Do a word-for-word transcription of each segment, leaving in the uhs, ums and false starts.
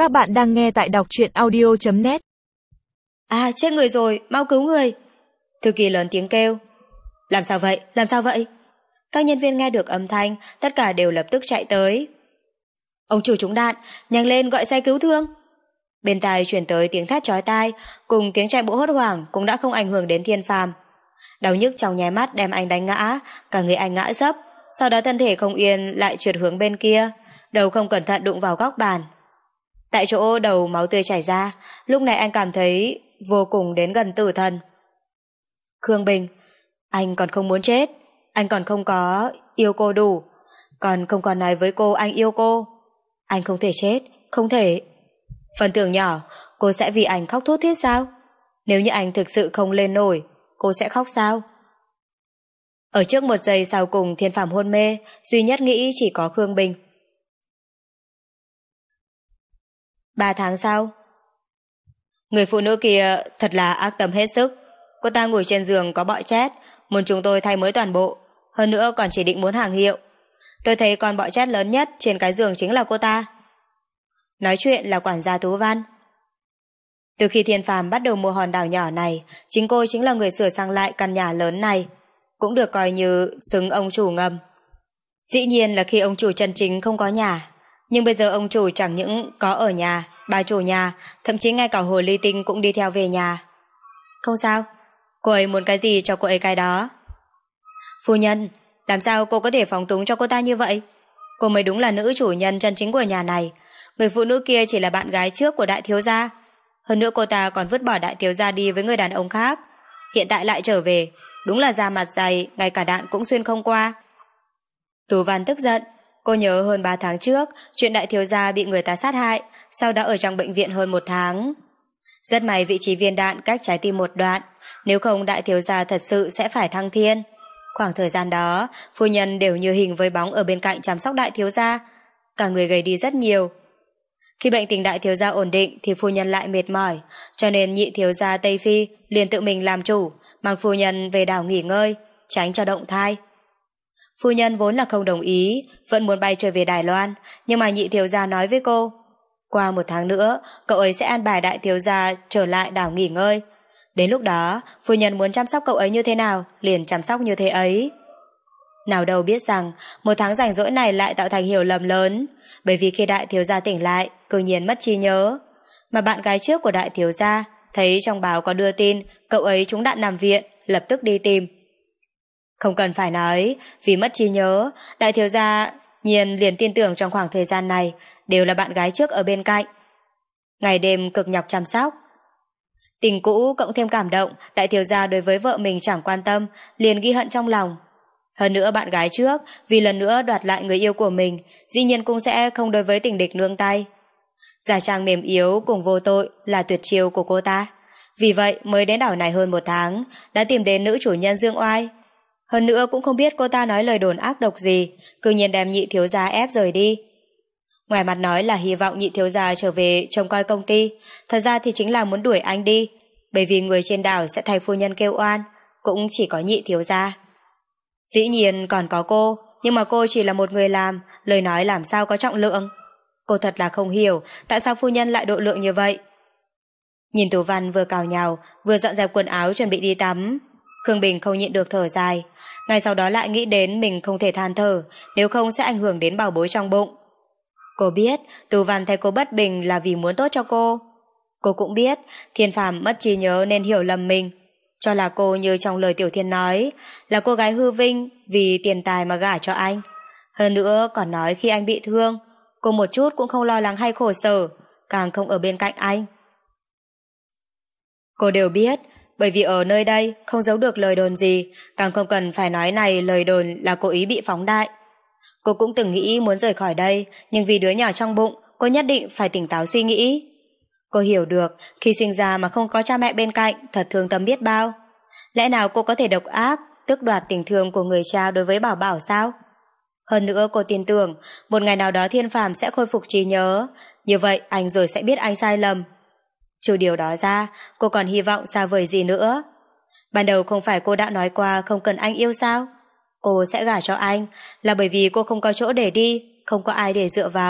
Các bạn đang nghe tại đọc truyện audio chấm net. À, chết người rồi, mau cứu người. Thư ký lớn tiếng kêu. Làm sao vậy, làm sao vậy? Các nhân viên nghe được âm thanh, tất cả đều lập tức chạy tới. Ông chủ trúng đạn, nhanh lên gọi xe cứu thương. Bên tai chuyển tới tiếng thét chói tai, cùng tiếng chạy bộ hốt hoảng cũng đã không ảnh hưởng đến Thiên Phàm. Đau nhức trong nháy mắt đem anh đánh ngã, cả người anh ngã dấp, sau đó thân thể không yên lại trượt hướng bên kia, đầu không cẩn thận đụng vào góc bàn. Tại chỗ đầu máu tươi chảy ra, lúc này anh cảm thấy vô cùng đến gần tử thần. Khương Bình, anh còn không muốn chết, anh còn không có yêu cô đủ, còn không còn nói với cô anh yêu cô. Anh không thể chết, không thể. Phần tưởng nhỏ, cô sẽ vì anh khóc thút thít sao? Nếu như anh thực sự không lên nổi, cô sẽ khóc sao? Ở trước một giây sau cùng Thiên Phàm hôn mê, duy nhất nghĩ chỉ có Khương Bình. Ba tháng sau, người phụ nữ kia thật là ác tâm hết sức. Cô ta ngồi trên giường có bọ chét, muốn chúng tôi thay mới toàn bộ, hơn nữa còn chỉ định muốn hàng hiệu. Tôi thấy con bọ chét lớn nhất trên cái giường chính là cô ta. Nói chuyện là quản gia Tú Văn. Từ khi Thiên Phàm bắt đầu mua hòn đảo nhỏ này, chính cô chính là người sửa sang lại căn nhà lớn này, cũng được coi như xứng ông chủ ngầm. Dĩ nhiên là khi ông chủ chân chính không có nhà, nhưng bây giờ ông chủ chẳng những có ở nhà, bà chủ nhà, thậm chí ngay cả hồ ly tinh cũng đi theo về nhà. Không sao, cô ấy muốn cái gì cho cô ấy cái đó. Phu nhân, làm sao cô có thể phóng túng cho cô ta như vậy? Cô mới đúng là nữ chủ nhân chân chính của nhà này. Người phụ nữ kia chỉ là bạn gái trước của đại thiếu gia. Hơn nữa cô ta còn vứt bỏ đại thiếu gia đi với người đàn ông khác. Hiện tại lại trở về, đúng là da mặt dày, ngay cả đạn cũng xuyên không qua. Tú Văn tức giận. Cô nhớ hơn ba tháng trước, chuyện đại thiếu gia bị người ta sát hại, sau đó ở trong bệnh viện hơn một tháng. Rất may vị trí viên đạn cách trái tim một đoạn, nếu không đại thiếu gia thật sự sẽ phải thăng thiên. Khoảng thời gian đó, phu nhân đều như hình với bóng ở bên cạnh chăm sóc đại thiếu gia, cả người gầy đi rất nhiều. Khi bệnh tình đại thiếu gia ổn định thì phu nhân lại mệt mỏi, cho nên nhị thiếu gia Tây Phi liền tự mình làm chủ, mang phu nhân về đảo nghỉ ngơi, tránh cho động thai. Phu nhân vốn là không đồng ý, vẫn muốn bay trở về Đài Loan, nhưng mà nhị thiếu gia nói với cô, qua một tháng nữa, cậu ấy sẽ an bài đại thiếu gia trở lại đảo nghỉ ngơi. Đến lúc đó, phu nhân muốn chăm sóc cậu ấy như thế nào, liền chăm sóc như thế ấy. Nào đâu biết rằng, một tháng rảnh rỗi này lại tạo thành hiểu lầm lớn, bởi vì khi đại thiếu gia tỉnh lại, cư nhiên mất trí nhớ. Mà bạn gái trước của đại thiếu gia, thấy trong báo có đưa tin, cậu ấy trúng đạn nằm viện, lập tức đi tìm. Không cần phải nói, vì mất trí nhớ, đại thiếu gia nhiên liền tin tưởng trong khoảng thời gian này đều là bạn gái trước ở bên cạnh. Ngày đêm cực nhọc chăm sóc. Tình cũ cộng thêm cảm động, đại thiếu gia đối với vợ mình chẳng quan tâm, liền ghi hận trong lòng. Hơn nữa bạn gái trước, vì lần nữa đoạt lại người yêu của mình, dĩ nhiên cũng sẽ không đối với tình địch nương tay. Giả trang mềm yếu cùng vô tội là tuyệt chiêu của cô ta. Vì vậy mới đến đảo này hơn một tháng, đã tìm đến nữ chủ nhân Dương Oai. Hơn nữa cũng không biết cô ta nói lời đồn ác độc gì, cư nhiên đem nhị thiếu gia ép rời đi. Ngoài mặt nói là hy vọng nhị thiếu gia trở về trông coi công ty, thật ra thì chính là muốn đuổi anh đi, bởi vì người trên đảo sẽ thay phu nhân kêu oan, cũng chỉ có nhị thiếu gia. Dĩ nhiên còn có cô, nhưng mà cô chỉ là một người làm, lời nói làm sao có trọng lượng. Cô thật là không hiểu tại sao phu nhân lại độ lượng như vậy. Nhìn Tú Văn vừa cào nhào, vừa dọn dẹp quần áo chuẩn bị đi tắm, Khương Bình không nhịn được thở dài. Ngay sau đó lại nghĩ đến mình không thể than thở, nếu không sẽ ảnh hưởng đến bảo bối trong bụng. Cô biết Tú Văn thấy cô bất bình là vì muốn tốt cho cô. Cô cũng biết Thiên Phàm mất trí nhớ nên hiểu lầm mình, cho là cô như trong lời Tiểu Thiên nói, là cô gái hư vinh vì tiền tài mà gả cho anh. Hơn nữa còn nói khi anh bị thương, cô một chút cũng không lo lắng hay khổ sở, càng không ở bên cạnh anh. Cô đều biết, bởi vì ở nơi đây không giấu được lời đồn gì, càng không cần phải nói này lời đồn là cố ý bị phóng đại. Cô cũng từng nghĩ muốn rời khỏi đây, nhưng vì đứa nhỏ trong bụng, cô nhất định phải tỉnh táo suy nghĩ. Cô hiểu được, khi sinh ra mà không có cha mẹ bên cạnh, thật thương tâm biết bao. Lẽ nào cô có thể độc ác, tước đoạt tình thương của người cha đối với Bảo Bảo sao? Hơn nữa cô tin tưởng, một ngày nào đó Thiên Phàm sẽ khôi phục trí nhớ, như vậy anh rồi sẽ biết anh sai lầm. Trừ điều đó ra, cô còn hy vọng xa vời gì nữa. Ban đầu không phải cô đã nói qua không cần anh yêu sao? Cô sẽ gả cho anh là bởi vì cô không có chỗ để đi, không có ai để dựa vào.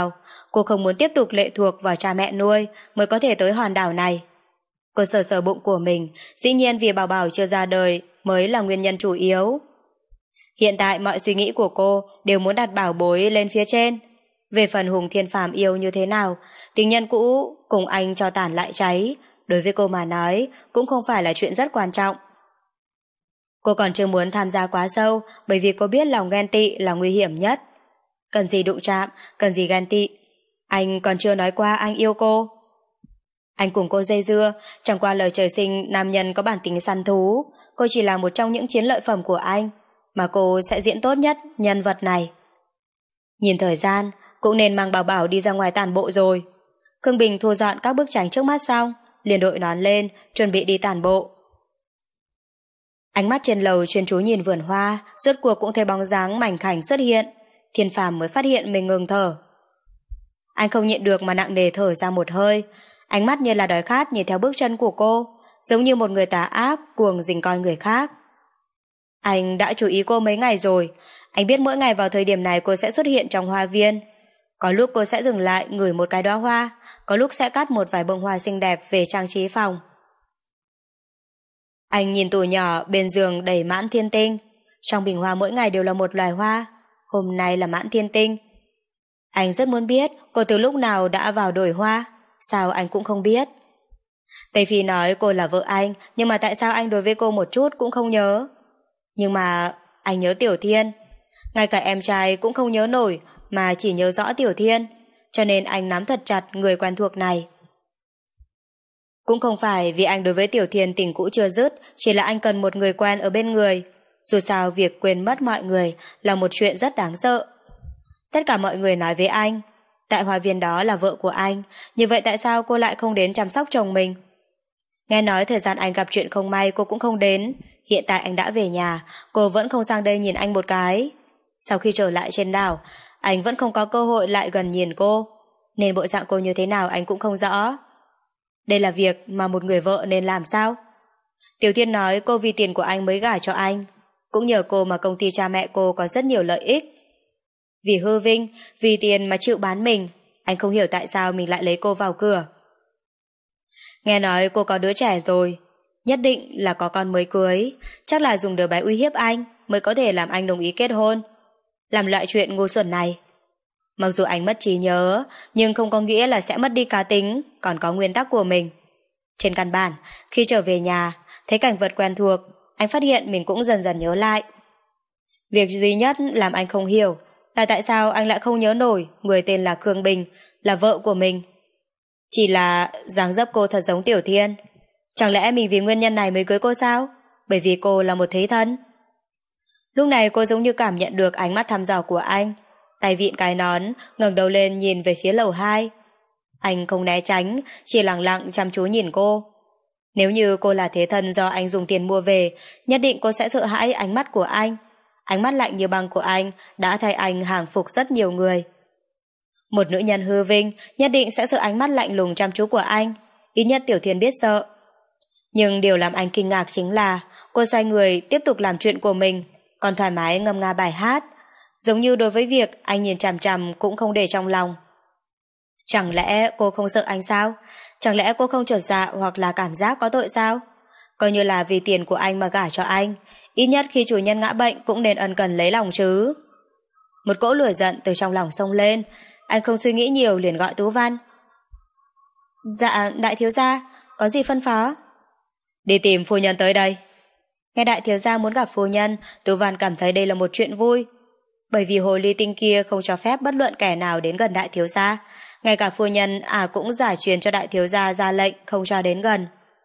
Cô không muốn tiếp tục lệ thuộc vào cha mẹ nuôi mới có thể tới hòn đảo này. Cô sờ sờ bụng của mình, dĩ nhiên vì Bảo Bảo chưa ra đời mới là nguyên nhân chủ yếu. Hiện tại mọi suy nghĩ của cô đều muốn đặt bảo bối lên phía trên. Về phần Hùng Thiên Phàm yêu như thế nào, tình nhân cũ cùng anh cho tàn lại cháy, đối với cô mà nói cũng không phải là chuyện rất quan trọng. Cô còn chưa muốn tham gia quá sâu, bởi vì cô biết lòng ghen tị là nguy hiểm nhất. Cần gì đụng chạm, cần gì ghen tị. Anh còn chưa nói qua anh yêu cô. Anh cùng cô dây dưa, chẳng qua lời trời sinh nam nhân có bản tính săn thú. Cô chỉ là một trong những chiến lợi phẩm của anh, mà cô sẽ diễn tốt nhất nhân vật này. Nhìn thời gian, cũng nên mang Bảo Bảo đi ra ngoài tản bộ rồi. Khương Bình thu dọn các bức tranh trước mắt xong, liền đội nón lên, chuẩn bị đi tản bộ. Ánh mắt trên lầu chuyên chú nhìn vườn hoa, rốt cuộc cũng thấy bóng dáng mảnh khảnh xuất hiện. Thiên Phàm mới phát hiện mình ngừng thở. Anh không nhịn được mà nặng nề thở ra một hơi, ánh mắt như là đói khát nhìn theo bước chân của cô, giống như một người tà ác cuồng rình coi người khác. Anh đã chú ý cô mấy ngày rồi, anh biết mỗi ngày vào thời điểm này cô sẽ xuất hiện trong hoa viên. Có lúc cô sẽ dừng lại ngửi một cái đóa hoa, có lúc sẽ cắt một vài bông hoa xinh đẹp về trang trí phòng. Anh nhìn tủ nhỏ bên giường đầy mãn thiên tinh, trong bình hoa mỗi ngày đều là một loài hoa, hôm nay là mãn thiên tinh. Anh rất muốn biết cô từ lúc nào đã vào đổi hoa, sao anh cũng không biết. Tây Phi nói cô là vợ anh, nhưng mà tại sao anh đối với cô một chút cũng không nhớ? Nhưng mà anh nhớ Tiểu Thiên, ngay cả em trai cũng không nhớ nổi mà chỉ nhớ rõ Tiểu Thiên, cho nên anh nắm thật chặt người quen thuộc này. Cũng không phải vì anh đối với Tiểu Thiên tình cũ chưa dứt, chỉ là anh cần một người quen ở bên người. Dù sao việc quên mất mọi người là một chuyện rất đáng sợ. Tất cả mọi người nói với anh, tại hoa viên đó là vợ của anh, như vậy tại sao cô lại không đến chăm sóc chồng mình? Nghe nói thời gian anh gặp chuyện không may cô cũng không đến, hiện tại anh đã về nhà, cô vẫn không sang đây nhìn anh một cái. Sau khi trở lại trên đảo, anh vẫn không có cơ hội lại gần nhìn cô, nên bộ dạng cô như thế nào anh cũng không rõ. Đây là việc mà một người vợ nên làm sao? Tiểu Thiên nói cô vì tiền của anh mới gả cho anh, cũng nhờ cô mà công ty cha mẹ cô có rất nhiều lợi ích. Vì hư vinh, vì tiền mà chịu bán mình, anh không hiểu tại sao mình lại lấy cô vào cửa. Nghe nói cô có đứa trẻ rồi, nhất định là có con mới cưới, chắc là dùng đứa bé uy hiếp anh mới có thể làm anh đồng ý kết hôn, làm loại chuyện ngu xuẩn này. Mặc dù anh mất trí nhớ, nhưng không có nghĩa là sẽ mất đi cá tính, còn có nguyên tắc của mình. Trên căn bản, khi trở về nhà, thấy cảnh vật quen thuộc, anh phát hiện mình cũng dần dần nhớ lại. Việc duy nhất làm anh không hiểu là tại sao anh lại không nhớ nổi người tên là Khương Bình, là vợ của mình. Chỉ là dáng dấp cô thật giống Tiểu Thiên. Chẳng lẽ mình vì nguyên nhân này mới cưới cô sao? Bởi vì cô là một thế thân. Lúc này cô giống như cảm nhận được ánh mắt thăm dò của anh, tay vịn cái nón, ngẩng đầu lên nhìn về phía lầu hai. Anh không né tránh, chỉ lặng lặng chăm chú nhìn cô. Nếu như cô là thế thân do anh dùng tiền mua về, nhất định cô sẽ sợ hãi ánh mắt của anh. Ánh mắt lạnh như băng của anh đã thay anh hàng phục rất nhiều người. Một nữ nhân hư vinh nhất định sẽ sợ ánh mắt lạnh lùng chăm chú của anh, ít nhất Tiểu Thiên biết sợ. Nhưng điều làm anh kinh ngạc chính là cô xoay người tiếp tục làm chuyện của mình, còn thoải mái ngâm nga bài hát, giống như đối với việc anh nhìn chằm chằm cũng không để trong lòng. Chẳng lẽ cô không sợ anh sao? Chẳng lẽ cô không chột dạ hoặc là cảm giác có tội sao? Coi như là vì tiền của anh mà gả cho anh, ít nhất khi chủ nhân ngã bệnh cũng nên ân cần lấy lòng chứ. Một cỗ lửa giận từ trong lòng xông lên, anh không suy nghĩ nhiều liền gọi Tú Văn. Dạ, đại thiếu gia, có gì phân phó? Đi tìm phu nhân tới đây. Nghe đại thiếu gia muốn gặp phu nhân, Tú Văn cảm thấy đây là một chuyện vui. Bởi vì hồ ly tinh kia không cho phép bất luận kẻ nào đến gần đại thiếu gia, ngay cả phu nhân à cũng giải truyền cho đại thiếu gia ra lệnh không cho đến gần.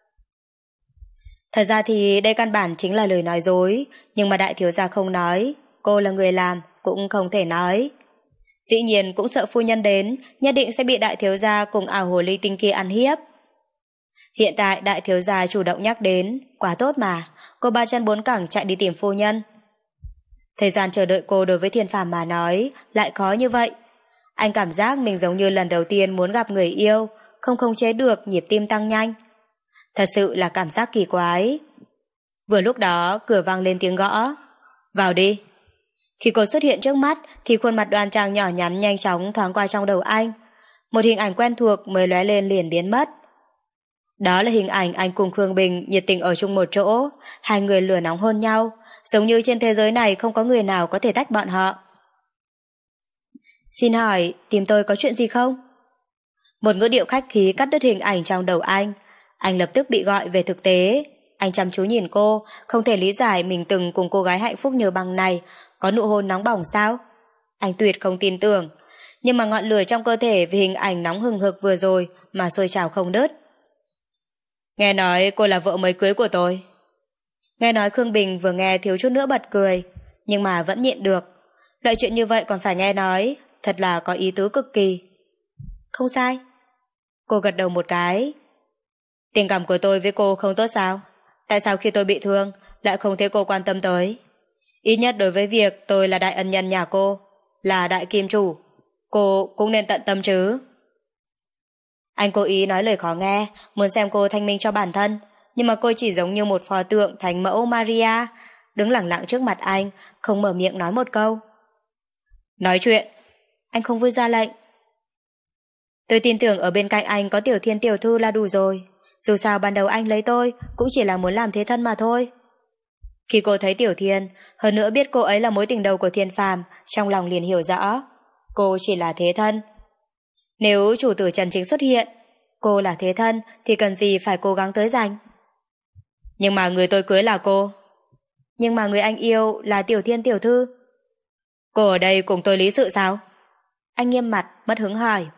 Thật ra thì đây căn bản chính là lời nói dối, nhưng mà đại thiếu gia không nói, cô là người làm cũng không thể nói. Dĩ nhiên cũng sợ phu nhân đến, nhất định sẽ bị đại thiếu gia cùng ảo hồ ly tinh kia ăn hiếp. Hiện tại đại thiếu gia chủ động nhắc đến, quá tốt mà, cô ba chân bốn cẳng chạy đi tìm phu nhân. Thời gian chờ đợi cô đối với Thiên Phàm mà nói lại khó như vậy. Anh cảm giác mình giống như lần đầu tiên muốn gặp người yêu, không khống chế được nhịp tim tăng nhanh. Thật sự là cảm giác kỳ quái. Vừa lúc đó cửa vang lên tiếng gõ. Vào đi. Khi cô xuất hiện trước mắt thì khuôn mặt đoan trang nhỏ nhắn nhanh chóng thoáng qua trong đầu anh. Một hình ảnh quen thuộc mới lóe lên liền biến mất. Đó là hình ảnh anh cùng Khương Bình nhiệt tình ở chung một chỗ, hai người lửa nóng hôn nhau, giống như trên thế giới này không có người nào có thể tách bọn họ. Xin hỏi, tìm tôi có chuyện gì không? Một ngữ điệu khách khí cắt đứt hình ảnh trong đầu anh. Anh lập tức bị gọi về thực tế. Anh chăm chú nhìn cô, không thể lý giải mình từng cùng cô gái hạnh phúc như băng này có nụ hôn nóng bỏng sao? Anh tuyệt không tin tưởng, nhưng mà ngọn lửa trong cơ thể vì hình ảnh nóng hừng hực vừa rồi mà sôi trào không đứt. Nghe nói cô là vợ mới cưới của tôi. Nghe nói Khương Bình vừa nghe thiếu chút nữa bật cười, nhưng mà vẫn nhịn được. Loại chuyện như vậy còn phải nghe nói, thật là có ý tứ cực kỳ. Không sai. Cô gật đầu một cái. Tình cảm của tôi với cô không tốt sao? Tại sao khi tôi bị thương lại không thấy cô quan tâm tới? Ít nhất đối với việc tôi là đại ân nhân nhà cô, là đại kim chủ, cô cũng nên tận tâm chứ. Anh cố ý nói lời khó nghe, muốn xem cô thanh minh cho bản thân, nhưng mà cô chỉ giống như một pho tượng thánh mẫu Maria, đứng lẳng lặng trước mặt anh, không mở miệng nói một câu. Nói chuyện. Anh không vui ra lệnh. Tôi tin tưởng ở bên cạnh anh có Tiểu Thiên tiểu thư là đủ rồi. Dù sao ban đầu anh lấy tôi cũng chỉ là muốn làm thế thân mà thôi. Khi cô thấy Tiểu Thiên, hơn nữa biết cô ấy là mối tình đầu của Thiên Phàm, trong lòng liền hiểu rõ cô chỉ là thế thân. Nếu chủ tử Trần Chính xuất hiện, cô là thế thân thì cần gì phải cố gắng tới giành. Nhưng mà người tôi cưới là cô. Nhưng mà người anh yêu là Tiểu Thiên tiểu thư. Cô ở đây cùng tôi lý sự sao? Anh nghiêm mặt, mất hứng hỏi.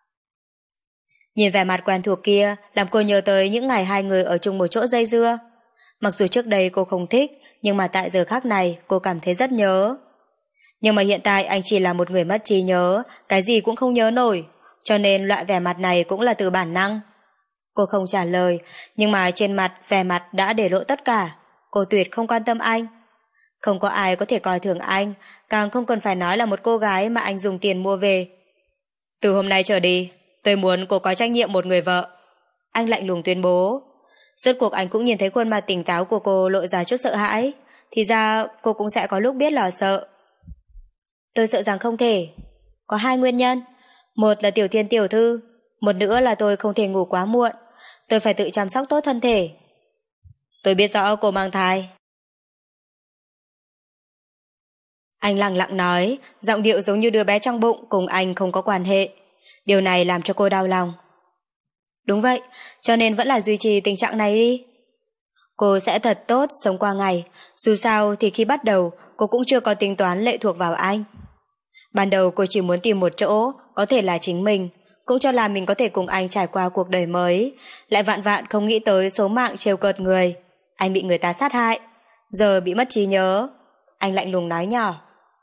Nhìn vẻ mặt quen thuộc kia làm cô nhớ tới những ngày hai người ở chung một chỗ dây dưa. Mặc dù trước đây cô không thích, nhưng mà tại giờ khác này cô cảm thấy rất nhớ. Nhưng mà hiện tại anh chỉ là một người mất trí nhớ, cái gì cũng không nhớ nổi, cho nên loại vẻ mặt này cũng là từ bản năng. Cô không trả lời, nhưng mà trên mặt vẻ mặt đã để lộ tất cả. Cô tuyệt không quan tâm anh. Không có ai có thể coi thường anh, càng không cần phải nói là một cô gái mà anh dùng tiền mua về. Từ hôm nay trở đi, tôi muốn cô có trách nhiệm một người vợ. Anh lạnh lùng tuyên bố. Rốt cuộc anh cũng nhìn thấy khuôn mặt tỉnh táo của cô lộ ra chút sợ hãi. Thì ra cô cũng sẽ có lúc biết lo sợ. Tôi sợ rằng không thể. Có hai nguyên nhân. Một là Tiểu Thiên tiểu thư, một nữa là tôi không thể ngủ quá muộn. Tôi phải tự chăm sóc tốt thân thể. Tôi biết rõ cô mang thai. Anh lặng lặng nói, giọng điệu giống như đứa bé trong bụng cùng anh không có quan hệ. Điều này làm cho cô đau lòng. Đúng vậy, cho nên vẫn là duy trì tình trạng này đi. Cô sẽ thật tốt sống qua ngày, dù sao thì khi bắt đầu cô cũng chưa có tính toán lệ thuộc vào anh. Ban đầu cô chỉ muốn tìm một chỗ, có thể là chính mình, cũng cho là mình có thể cùng anh trải qua cuộc đời mới, lại vạn vạn không nghĩ tới số mạng trêu cợt người. Anh bị người ta sát hại, giờ bị mất trí nhớ. Anh lạnh lùng nói nhỏ.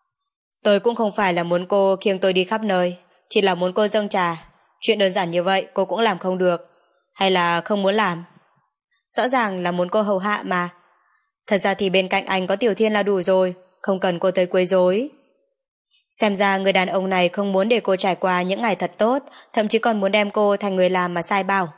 Tôi cũng không phải là muốn cô khiêng tôi đi khắp nơi, chỉ là muốn cô dâng trà. Chuyện đơn giản như vậy cô cũng làm không được. Hay là không muốn làm? Rõ ràng là muốn cô hầu hạ mà. Thật ra thì bên cạnh anh có Tiểu Thiên là đủ rồi, không cần cô tới quấy rối. Xem ra người đàn ông này không muốn để cô trải qua những ngày thật tốt, thậm chí còn muốn đem cô thành người làm mà sai bảo.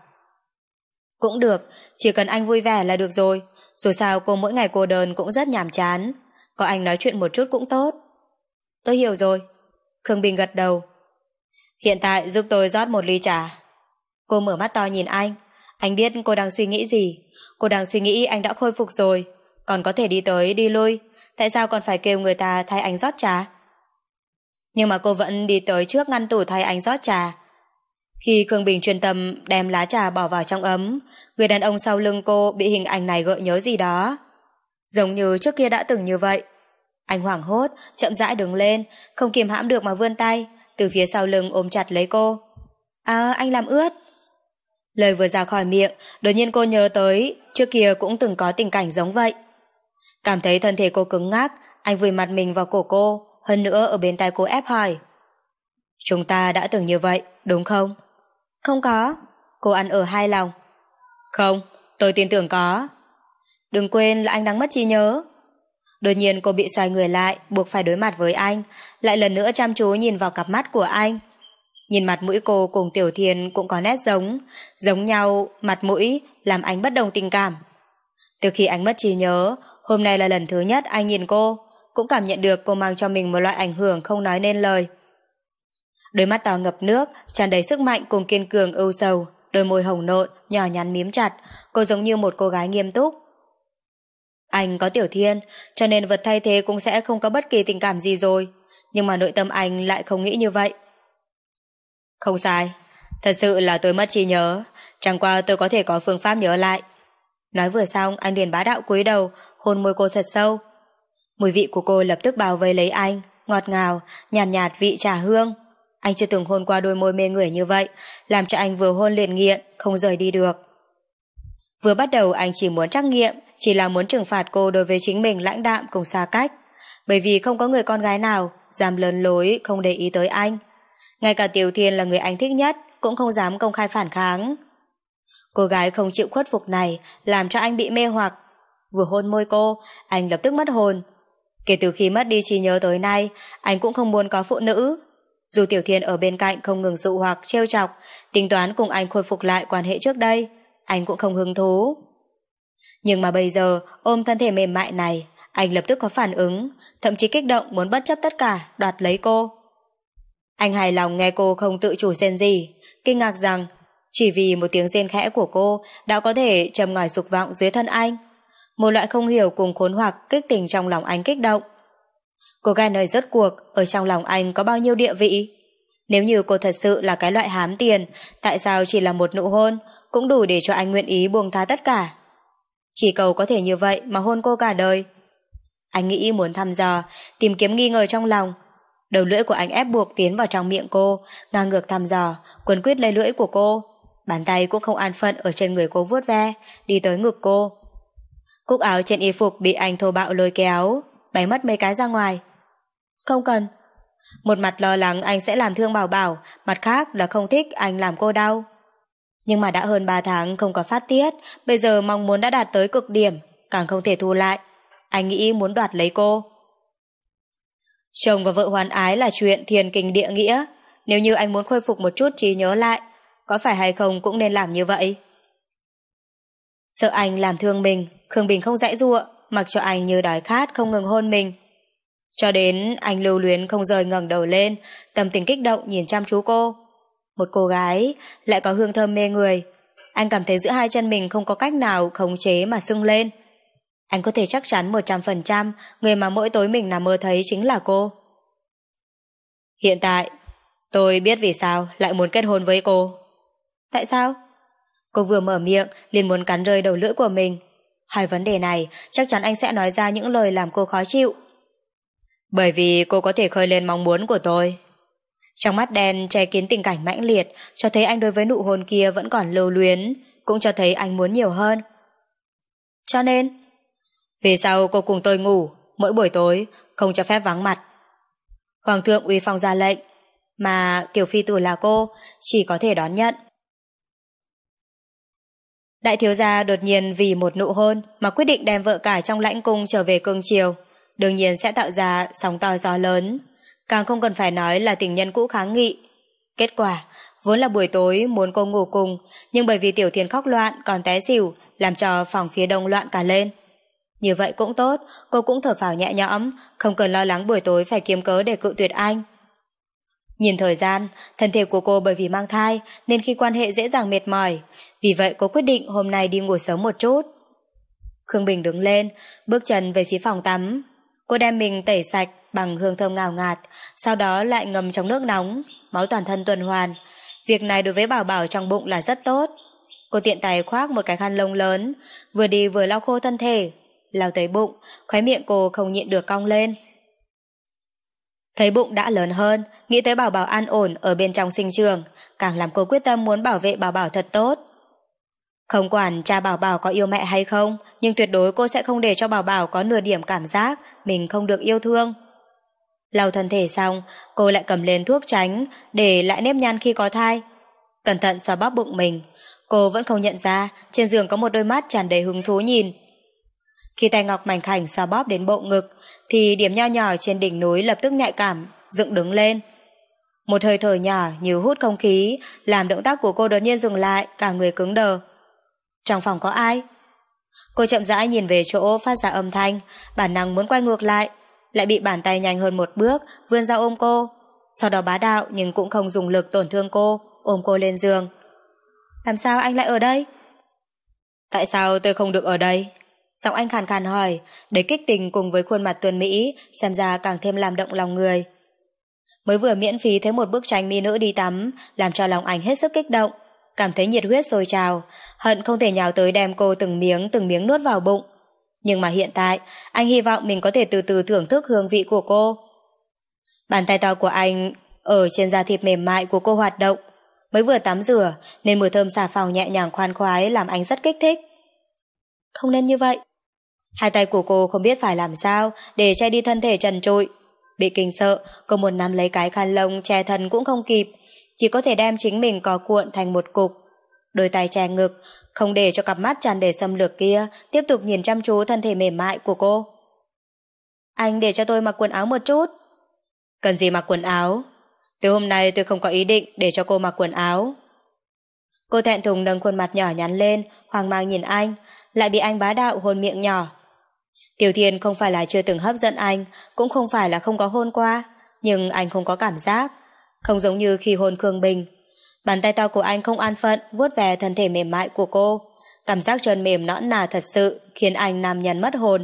Cũng được, chỉ cần anh vui vẻ là được rồi. Dù sao cô mỗi ngày cô đơn cũng rất nhàm chán, có anh nói chuyện một chút cũng tốt. Tôi hiểu rồi. Khương Bình gật đầu. Hiện tại giúp tôi rót một ly trà. Cô mở mắt to nhìn anh. Anh biết cô đang suy nghĩ gì. Cô đang suy nghĩ anh đã khôi phục rồi, còn có thể đi tới đi lui, tại sao còn phải kêu người ta thay anh rót trà? Nhưng mà cô vẫn đi tới trước ngăn tủ thay anh rót trà. Khi Khương Bình chuyên tâm đem lá trà bỏ vào trong ấm, người đàn ông sau lưng cô bị hình ảnh này gợi nhớ gì đó. Giống như trước kia đã từng như vậy. Anh hoảng hốt, chậm rãi đứng lên, không kìm hãm được mà vươn tay, từ phía sau lưng ôm chặt lấy cô. À, anh làm ướt. Lời vừa ra khỏi miệng, đột nhiên cô nhớ tới trước kia cũng từng có tình cảnh giống vậy. Cảm thấy thân thể cô cứng ngắc, anh vùi mặt mình vào cổ cô, hơn nữa ở bên tai cô ép hỏi. Chúng ta đã từng như vậy, đúng không? Không có. Cô ăn ở hai lòng. Không, tôi tin tưởng có. Đừng quên là anh đang mất trí nhớ. Đột nhiên cô bị xoay người lại, buộc phải đối mặt với anh, lại lần nữa chăm chú nhìn vào cặp mắt của anh. Nhìn mặt mũi cô cùng Tiểu Thiên cũng có nét giống, giống nhau, mặt mũi, làm anh bất đồng tình cảm. Từ khi anh mất trí nhớ, hôm nay là lần thứ nhất anh nhìn cô, cũng cảm nhận được cô mang cho mình một loại ảnh hưởng không nói nên lời. Đôi mắt to ngập nước, tràn đầy sức mạnh cùng kiên cường ưu sầu, đôi môi hồng nộn, nhỏ nhắn mím chặt, cô giống như một cô gái nghiêm túc. Anh có Tiểu Thiên, cho nên vật thay thế cũng sẽ không có bất kỳ tình cảm gì rồi, nhưng mà nội tâm anh lại không nghĩ như vậy. Không sai, thật sự là tôi mất trí nhớ, chẳng qua tôi có thể có phương pháp nhớ lại. Nói vừa xong, anh liền bá đạo cúi đầu, hôn môi cô thật sâu. Mùi vị của cô lập tức bao vây lấy anh, ngọt ngào, nhàn nhạt, nhạt vị trà hương. Anh chưa từng hôn qua đôi môi mê người như vậy, làm cho anh vừa hôn liền nghiện, không rời đi được. Vừa bắt đầu anh chỉ muốn trắc nghiệm, chỉ là muốn trừng phạt cô đối với chính mình lãnh đạm cùng xa cách, bởi vì không có người con gái nào dám lớn lối không để ý tới anh. Ngay cả Tiểu Thiên là người anh thích nhất cũng không dám công khai phản kháng. Cô gái không chịu khuất phục này làm cho anh bị mê hoặc. Vừa hôn môi cô, anh lập tức mất hồn. Kể từ khi mất đi trí nhớ tới nay, anh cũng không muốn có phụ nữ. Dù Tiểu Thiên ở bên cạnh không ngừng dụ hoặc trêu chọc, tính toán cùng anh khôi phục lại quan hệ trước đây, anh cũng không hứng thú. Nhưng mà bây giờ, ôm thân thể mềm mại này, anh lập tức có phản ứng, thậm chí kích động muốn bất chấp tất cả đoạt lấy cô. Anh hài lòng nghe cô không tự chủ rên gì, kinh ngạc rằng chỉ vì một tiếng rên khẽ của cô đã có thể trầm ngòi dục vọng dưới thân anh. Một loại không hiểu cùng khốn hoặc kích tình trong lòng anh kích động. Cô gái này rốt cuộc ở trong lòng anh có bao nhiêu địa vị? Nếu như cô thật sự là cái loại hám tiền, tại sao chỉ là một nụ hôn cũng đủ để cho anh nguyện ý buông tha tất cả? Chỉ cầu có thể như vậy mà hôn cô cả đời. Anh nghĩ muốn thăm dò, tìm kiếm nghi ngờ trong lòng. Đầu lưỡi của anh ép buộc tiến vào trong miệng cô, ngang ngược thăm dò, quấn quýt lấy lưỡi của cô. Bàn tay cũng không an phận ở trên người cô vuốt ve, đi tới ngực cô. Cúc áo trên y phục bị anh thô bạo lôi kéo, bay mất mấy cái ra ngoài. Không cần. Một mặt lo lắng anh sẽ làm thương Bảo Bảo, mặt khác là không thích anh làm cô đau. Nhưng mà đã hơn ba tháng không có phát tiết, bây giờ mong muốn đã đạt tới cực điểm, càng không thể thu lại. Anh nghĩ muốn đoạt lấy cô. Chồng và vợ hoán ái là chuyện thiên kinh địa nghĩa. Nếu như anh muốn khôi phục một chút trí nhớ lại, có phải hay không cũng nên làm như vậy. Sợ anh làm thương mình, Khương Bình không dãy dụa, mặc cho anh như đói khát không ngừng hôn mình. Cho đến anh lưu luyến không rời ngẩng đầu lên, tâm tình kích động nhìn chăm chú cô. Một cô gái lại có hương thơm mê người. Anh cảm thấy giữa hai chân mình không có cách nào khống chế mà sưng lên. Anh có thể chắc chắn một trăm phần trăm người mà mỗi tối mình nằm mơ thấy chính là cô. Hiện tại, tôi biết vì sao lại muốn kết hôn với cô. Tại sao? Cô vừa mở miệng liền muốn cắn rơi đầu lưỡi của mình. Hai vấn đề này chắc chắn anh sẽ nói ra những lời làm cô khó chịu. Bởi vì cô có thể khơi lên mong muốn của tôi. Trong mắt đen che kín tình cảnh mãnh liệt, cho thấy anh đối với nụ hôn kia vẫn còn lưu luyến, cũng cho thấy anh muốn nhiều hơn. Cho nên, về sau cô cùng tôi ngủ, mỗi buổi tối không cho phép vắng mặt. Hoàng thượng uy phong ra lệnh, mà Kiều Phi Tử là cô, chỉ có thể đón nhận. Đại thiếu gia đột nhiên vì một nụ hôn mà quyết định đem vợ cả trong lãnh cung trở về cương triều, đương nhiên sẽ tạo ra sóng to gió lớn. Càng không cần phải nói là tình nhân cũ kháng nghị. Kết quả, vốn là buổi tối muốn cô ngủ cùng, nhưng bởi vì Tiểu Thiên khóc loạn còn té xỉu, làm cho phòng phía đông loạn cả lên. Như vậy cũng tốt, cô cũng thở phào nhẹ nhõm, không cần lo lắng buổi tối phải kiếm cớ để cự tuyệt anh. Nhìn thời gian, thân thể của cô bởi vì mang thai nên khi quan hệ dễ dàng mệt mỏi, vì vậy cô quyết định hôm nay đi ngủ sớm một chút. Khương Bình đứng lên, bước chân về phía phòng tắm. Cô đem mình tẩy sạch bằng hương thơm ngào ngạt, sau đó lại ngâm trong nước nóng, máu toàn thân tuần hoàn. Việc này đối với Bảo Bảo trong bụng là rất tốt. Cô tiện tay khoác một cái khăn lông lớn, vừa đi vừa lau khô thân thể, lau tới bụng, khóe miệng cô không nhịn được cong lên. Thấy bụng đã lớn hơn, nghĩ tới Bảo Bảo an ổn ở bên trong sinh trường, càng làm cô quyết tâm muốn bảo vệ Bảo Bảo thật tốt. Không quản cha Bảo Bảo có yêu mẹ hay không, nhưng tuyệt đối cô sẽ không để cho Bảo Bảo có nửa điểm cảm giác mình không được yêu thương. Lau thân thể xong, cô lại cầm lên thuốc tránh để lại nếp nhăn khi có thai. Cẩn thận xoa bóp bụng mình, cô vẫn không nhận ra trên giường có một đôi mắt tràn đầy hứng thú nhìn. Khi tay ngọc mảnh khảnh xoa bóp đến bộ ngực, thì điểm nho nhỏ trên đỉnh núi lập tức nhạy cảm, dựng đứng lên. Một hơi thở nhỏ như hút không khí, làm động tác của cô đột nhiên dừng lại, cả người cứng đờ. Trong phòng có ai? Cô chậm rãi nhìn về chỗ phát ra âm thanh, bản năng muốn quay ngược lại, lại bị bàn tay nhanh hơn một bước vươn ra ôm cô. sau đó bá đạo nhưng cũng không dùng lực tổn thương cô, ôm cô lên giường. Làm sao anh lại ở đây? Tại sao tôi không được ở đây? Giọng anh khàn khàn hỏi, để kích tình cùng với khuôn mặt tuấn Mỹ xem ra càng thêm làm động lòng người. Mới vừa miễn phí thấy một bức tranh mỹ nữ đi tắm, làm cho lòng anh hết sức kích động, cảm thấy nhiệt huyết sôi trào, hận không thể nhào tới đem cô từng miếng từng miếng nuốt vào bụng. Nhưng mà hiện tại, anh hy vọng mình có thể từ từ thưởng thức hương vị của cô. Bàn tay to của anh ở trên da thịt mềm mại của cô hoạt động. Mới vừa tắm rửa nên mùi thơm xà phòng nhẹ nhàng khoan khoái làm anh rất kích thích. Không nên như vậy. Hai tay của cô không biết phải làm sao để che đi thân thể trần trụi. Bị kinh sợ, cô muốn nắm lấy cái khăn lông che thân cũng không kịp, chỉ có thể đem chính mình co cuộn thành một cục. Đôi tay che ngực, không để cho cặp mắt tràn đầy xâm lược kia tiếp tục nhìn chăm chú thân thể mềm mại của cô. Anh để cho tôi mặc quần áo một chút. Cần gì mặc quần áo? Từ hôm nay tôi không có ý định để cho cô mặc quần áo. Cô thẹn thùng nâng khuôn mặt nhỏ nhắn lên, hoang mang nhìn anh, lại bị anh bá đạo hôn miệng nhỏ. Tiểu Thiên không phải là chưa từng hấp dẫn anh, cũng không phải là không có hôn qua, nhưng anh không có cảm giác, không giống như khi hôn Khương Bình. Bàn tay to của anh không an phận vuốt về thân thể mềm mại của cô, cảm giác trơn mềm nõn nà thật sự khiến anh nam nhân mất hồn.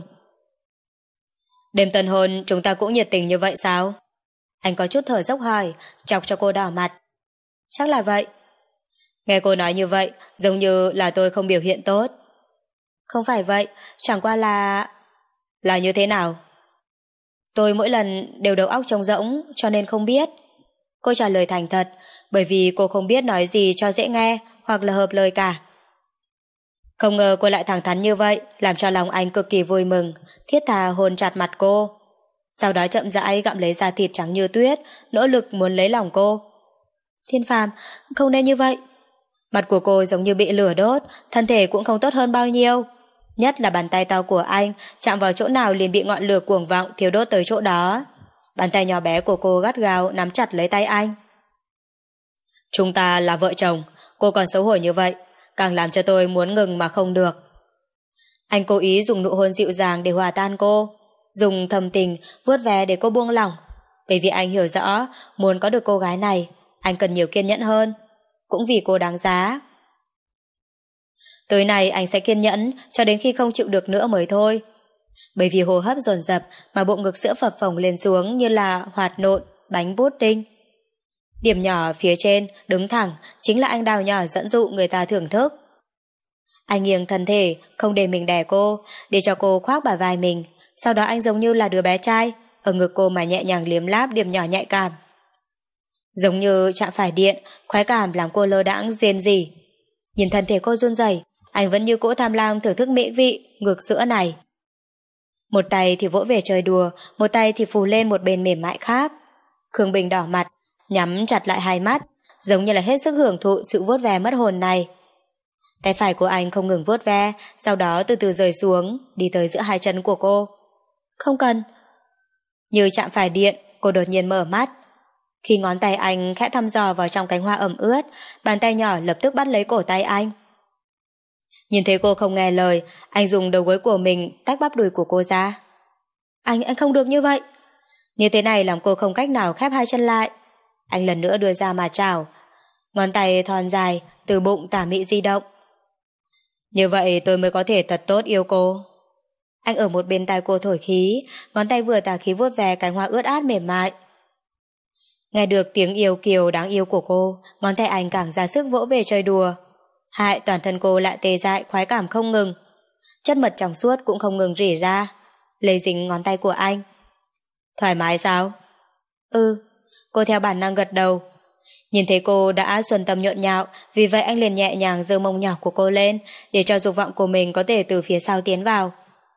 Đêm tân hôn chúng ta cũng nhiệt tình như vậy sao? Anh có chút thở dốc hỏi, chọc cho cô đỏ mặt. Chắc là vậy. Nghe cô nói như vậy, giống như là tôi không biểu hiện tốt. Không phải vậy, chẳng qua là... Là như thế nào? Tôi mỗi lần đều đầu óc trống rỗng, cho nên không biết. Cô trả lời thành thật, bởi vì cô không biết nói gì cho dễ nghe hoặc là hợp lời cả. Không ngờ cô lại thẳng thắn như vậy, làm cho lòng anh cực kỳ vui mừng, thiết tha hôn chặt mặt cô. Sau đó chậm rãi gặm lấy da thịt trắng như tuyết, nỗ lực muốn lấy lòng cô. Thiên Phàm, không nên như vậy. Mặt của cô giống như bị lửa đốt, thân thể cũng không tốt hơn bao nhiêu. Nhất là bàn tay to của anh chạm vào chỗ nào liền bị ngọn lửa cuồng vọng thiêu đốt tới chỗ đó. Bàn tay nhỏ bé của cô gắt gao nắm chặt lấy tay anh. Chúng ta là vợ chồng, cô còn xấu hổ như vậy, càng làm cho tôi muốn ngừng mà không được. Anh cố ý dùng nụ hôn dịu dàng để hòa tan cô, dùng thầm tình vuốt ve để cô buông lỏng, bởi vì anh hiểu rõ muốn có được cô gái này, anh cần nhiều kiên nhẫn hơn, cũng vì cô đáng giá. Tối nay anh sẽ kiên nhẫn cho đến khi không chịu được nữa mới thôi. Bởi vì hô hấp dồn dập mà bộ ngực sữa phập phồng lên xuống như là hoạt nộn bánh bút đinh. Điểm nhỏ phía trên đứng thẳng chính là anh đào nhỏ dẫn dụ người ta thưởng thức. Anh nghiêng thân thể không để mình đè cô, để cho cô khoác bả vai mình. Sau đó anh giống như là đứa bé trai ở ngực cô mà nhẹ nhàng liếm láp điểm nhỏ nhạy cảm. Giống như chạm phải điện, khoái cảm làm cô lơ đãng rên rỉ. Nhìn thân thể cô run rẩy, anh vẫn như cỗ tham lam thưởng thức mỹ vị ngực sữa này. Một tay thì vỗ về chơi đùa, một tay thì phù lên một bên mềm mại khác. Khương Bình đỏ mặt, nhắm chặt lại hai mắt, giống như là hết sức hưởng thụ sự vuốt ve mất hồn này. Tay phải của anh không ngừng vuốt ve, sau đó từ từ rời xuống, đi tới giữa hai chân của cô. Không cần. Như chạm phải điện, cô đột nhiên mở mắt. Khi ngón tay anh khẽ thăm dò vào trong cánh hoa ẩm ướt, bàn tay nhỏ lập tức bắt lấy cổ tay anh. Nhìn thấy cô không nghe lời, anh dùng đầu gối của mình tách bắp đùi của cô ra. Anh, anh không được như vậy. Như thế này làm cô không cách nào khép hai chân lại. Anh lần nữa đưa ra mà chảo. Ngón tay thon dài, từ bụng tả mị di động. Như vậy tôi mới có thể thật tốt yêu cô. Anh ở một bên tai cô thổi khí, ngón tay vừa tả khí vuốt về cánh hoa ướt át mềm mại. Nghe được tiếng yêu kiều đáng yêu của cô, ngón tay anh càng ra sức vỗ về chơi đùa. Hại toàn thân cô lại tê dại khoái cảm không ngừng. Chất mật trong suốt cũng không ngừng rỉ ra, lấy dính ngón tay của anh. Thoải mái sao? Ừ. Cô theo bản năng gật đầu. Nhìn thấy cô đã xuân tâm nhộn nhạo, vì vậy anh liền nhẹ nhàng giơ mông nhỏ của cô lên, để cho dục vọng của mình có thể từ phía sau tiến vào.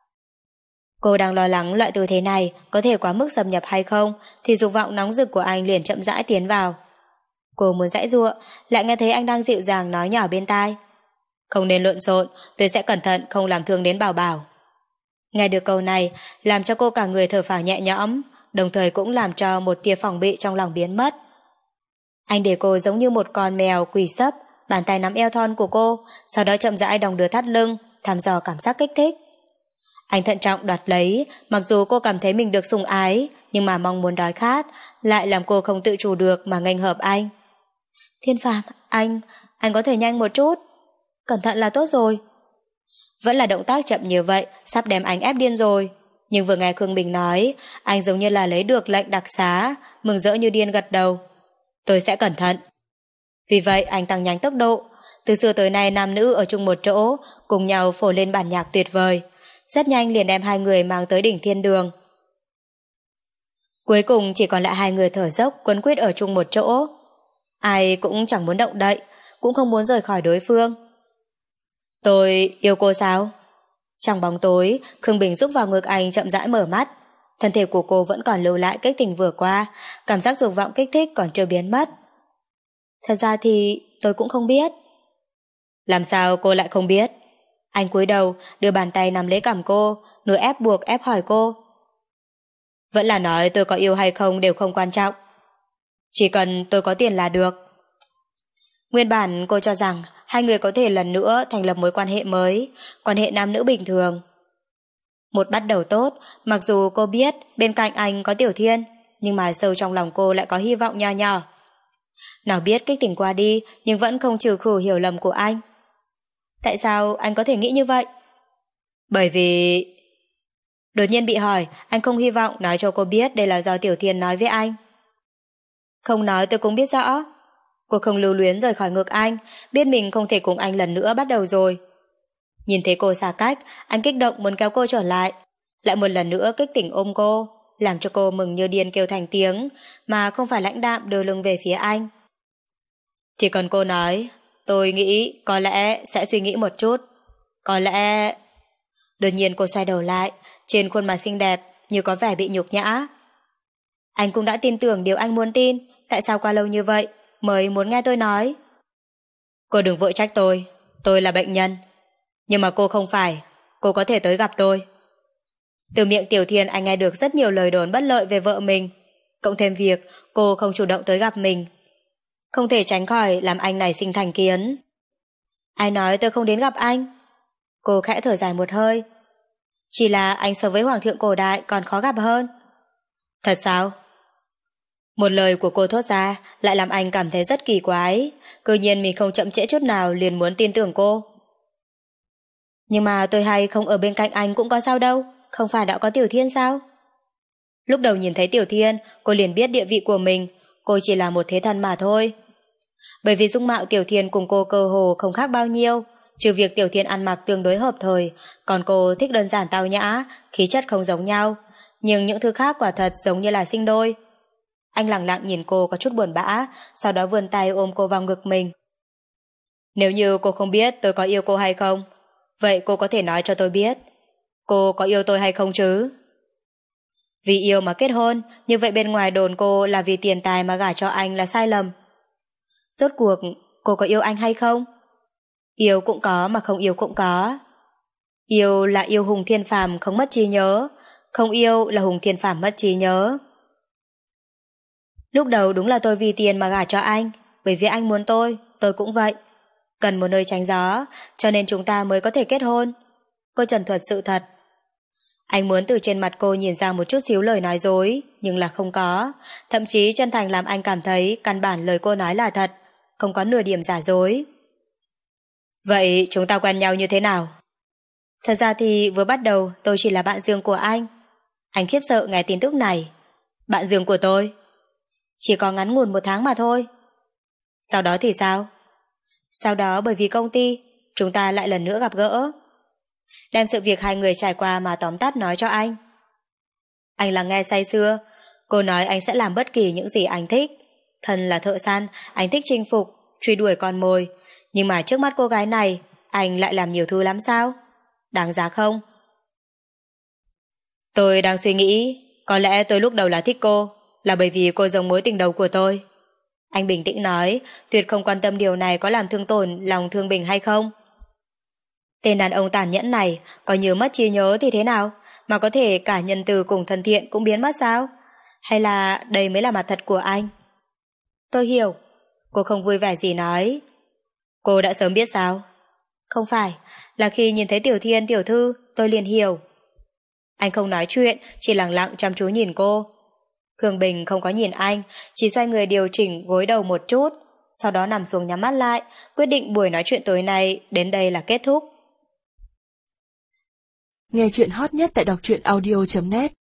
Cô đang lo lắng loại tư thế này có thể quá mức xâm nhập hay không, thì dục vọng nóng rực của anh liền chậm rãi tiến vào. Cô muốn giãy giụa, lại nghe thấy anh đang dịu dàng nói nhỏ bên tai. Không nên lộn xộn, tôi sẽ cẩn thận không làm thương đến Bảo Bảo. Nghe được câu này, làm cho cô cả người thở phào nhẹ nhõm, đồng thời cũng làm cho một tia phòng bị trong lòng biến mất. Anh để cô giống như một con mèo quỳ sấp, bàn tay nắm eo thon của cô, sau đó chậm rãi đong đưa thắt lưng, thăm dò cảm giác kích thích. Anh thận trọng đoạt lấy, mặc dù cô cảm thấy mình được sủng ái, nhưng mà mong muốn đói khát lại làm cô không tự chủ được mà nghênh hợp anh. Thiên Phàm, anh, anh có thể nhanh một chút. Cẩn thận là tốt rồi. Vẫn là động tác chậm như vậy, sắp đem anh ép điên rồi. Nhưng vừa nghe Khương Bình nói, anh giống như là lấy được lệnh đặc xá, mừng rỡ như điên gật đầu. Tôi sẽ cẩn thận. Vì vậy anh tăng nhanh tốc độ. Từ xưa tới nay nam nữ ở chung một chỗ, cùng nhau phổ lên bản nhạc tuyệt vời. Rất nhanh liền đem hai người mang tới đỉnh thiên đường. Cuối cùng chỉ còn lại hai người thở dốc quấn quýt ở chung một chỗ. Ai cũng chẳng muốn động đậy, cũng không muốn rời khỏi đối phương. Tôi yêu cô sao? Trong bóng tối, Khương Bình rúc vào ngực anh chậm rãi mở mắt. Thân thể của cô vẫn còn lưu lại kích tình vừa qua, cảm giác dục vọng kích thích còn chưa biến mất. Thật ra thì tôi cũng không biết. Làm sao cô lại không biết? Anh cúi đầu, đưa bàn tay nắm lấy cằm cô, nửa ép buộc ép hỏi cô. Vẫn là nói tôi có yêu hay không đều không quan trọng. Chỉ cần tôi có tiền là được. Nguyên bản cô cho rằng hai người có thể lần nữa thành lập mối quan hệ mới, quan hệ nam nữ bình thường. Một bắt đầu tốt, mặc dù cô biết bên cạnh anh có Tiểu Thiên, nhưng mà sâu trong lòng cô lại có hy vọng nho nhỏ. Nào biết kích tình qua đi, nhưng vẫn không trừ khử hiểu lầm của anh. Tại sao anh có thể nghĩ như vậy? Bởi vì... Đột nhiên bị hỏi, anh không hy vọng nói cho cô biết đây là do Tiểu Thiên nói với anh. Không nói tôi cũng biết rõ. Cô không lưu luyến rời khỏi ngực anh, biết mình không thể cùng anh lần nữa bắt đầu rồi. Nhìn thấy cô xa cách, anh kích động muốn kéo cô trở lại, lại một lần nữa kích tỉnh ôm cô, làm cho cô mừng như điên kêu thành tiếng, mà không phải lãnh đạm đưa lưng về phía anh. Chỉ cần cô nói, tôi nghĩ có lẽ sẽ suy nghĩ một chút. Có lẽ... Đột nhiên cô xoay đầu lại, trên khuôn mặt xinh đẹp như có vẻ bị nhục nhã. Anh cũng đã tin tưởng điều anh muốn tin, tại sao qua lâu như vậy mới muốn nghe tôi nói? Cô đừng vội trách tôi, tôi là bệnh nhân. Nhưng mà cô không phải, cô có thể tới gặp tôi. Từ miệng Tiểu Thiên anh nghe được rất nhiều lời đồn bất lợi về vợ mình, cộng thêm việc cô không chủ động tới gặp mình. Không thể tránh khỏi làm anh này sinh thành kiến. Ai nói tôi không đến gặp anh? Cô khẽ thở dài một hơi. Chỉ là anh so với Hoàng thượng cổ đại còn khó gặp hơn. Thật sao? Một lời của cô thốt ra lại làm anh cảm thấy rất kỳ quái. Cứ nhiên mình không chậm trễ chút nào liền muốn tin tưởng cô. Nhưng mà tôi hay không ở bên cạnh anh cũng có sao đâu. Không phải đã có Tiểu Thiên sao? Lúc đầu nhìn thấy Tiểu Thiên, cô liền biết địa vị của mình. Cô chỉ là một thế thân mà thôi. Bởi vì dung mạo Tiểu Thiên cùng cô cơ hồ không khác bao nhiêu, trừ việc Tiểu Thiên ăn mặc tương đối hợp thời, còn cô thích đơn giản tao nhã, khí chất không giống nhau, nhưng những thứ khác quả thật giống như là sinh đôi. Anh lặng lặng nhìn cô có chút buồn bã, sau đó vươn tay ôm cô vào ngực mình. Nếu như cô không biết tôi có yêu cô hay không, vậy cô có thể nói cho tôi biết, cô có yêu tôi hay không chứ? Vì yêu mà kết hôn, như vậy bên ngoài đồn cô là vì tiền tài mà gả cho anh là sai lầm. Rốt cuộc, cô có yêu anh hay không? Yêu cũng có mà không yêu cũng có. Yêu là yêu Hùng Thiên Phàm không mất trí nhớ, không yêu là Hùng Thiên Phàm mất trí nhớ. Lúc đầu đúng là tôi vì tiền mà gả cho anh, bởi vì anh muốn tôi, tôi cũng vậy. Cần một nơi tránh gió, cho nên chúng ta mới có thể kết hôn. Cô trần thuật sự thật. Anh muốn từ trên mặt cô nhìn ra một chút xíu lời nói dối, nhưng là không có. Thậm chí chân thành làm anh cảm thấy căn bản lời cô nói là thật, không có nửa điểm giả dối. Vậy chúng ta quen nhau như thế nào? Thật ra thì vừa bắt đầu tôi chỉ là bạn giường của anh. Anh khiếp sợ nghe tin tức này. Bạn giường của tôi? Chỉ có ngắn ngủn một tháng mà thôi. Sau đó thì sao? Sau đó bởi vì công ty, chúng ta lại lần nữa gặp gỡ. Đem sự việc hai người trải qua mà tóm tắt nói cho anh. Anh lắng nghe say sưa. Cô nói anh sẽ làm bất kỳ những gì anh thích. Thân là thợ săn, anh thích chinh phục, truy đuổi con mồi. Nhưng mà trước mắt cô gái này, anh lại làm nhiều thứ lắm sao? Đáng giá không? Tôi đang suy nghĩ, có lẽ tôi lúc đầu là thích cô, là bởi vì cô giống mối tình đầu của tôi. Anh bình tĩnh nói, tuyệt không quan tâm điều này có làm thương tổn lòng Thương Bình hay không. Tên đàn ông tàn nhẫn này, có như mất trí nhớ thì thế nào, mà có thể cả nhân từ cùng thân thiện cũng biến mất sao? Hay là đây mới là mặt thật của anh? Tôi hiểu. Cô không vui vẻ gì nói. Cô đã sớm biết sao? Không phải, là khi nhìn thấy Tiểu Thiên tiểu thư, tôi liền hiểu. Anh không nói chuyện, chỉ lặng lặng chăm chú nhìn cô. Khương Bình không có nhìn anh, chỉ xoay người điều chỉnh gối đầu một chút, sau đó nằm xuống nhắm mắt lại, quyết định buổi nói chuyện tối nay đến đây là kết thúc. Nghe chuyện hot nhất tại đọc truyện audio chấm net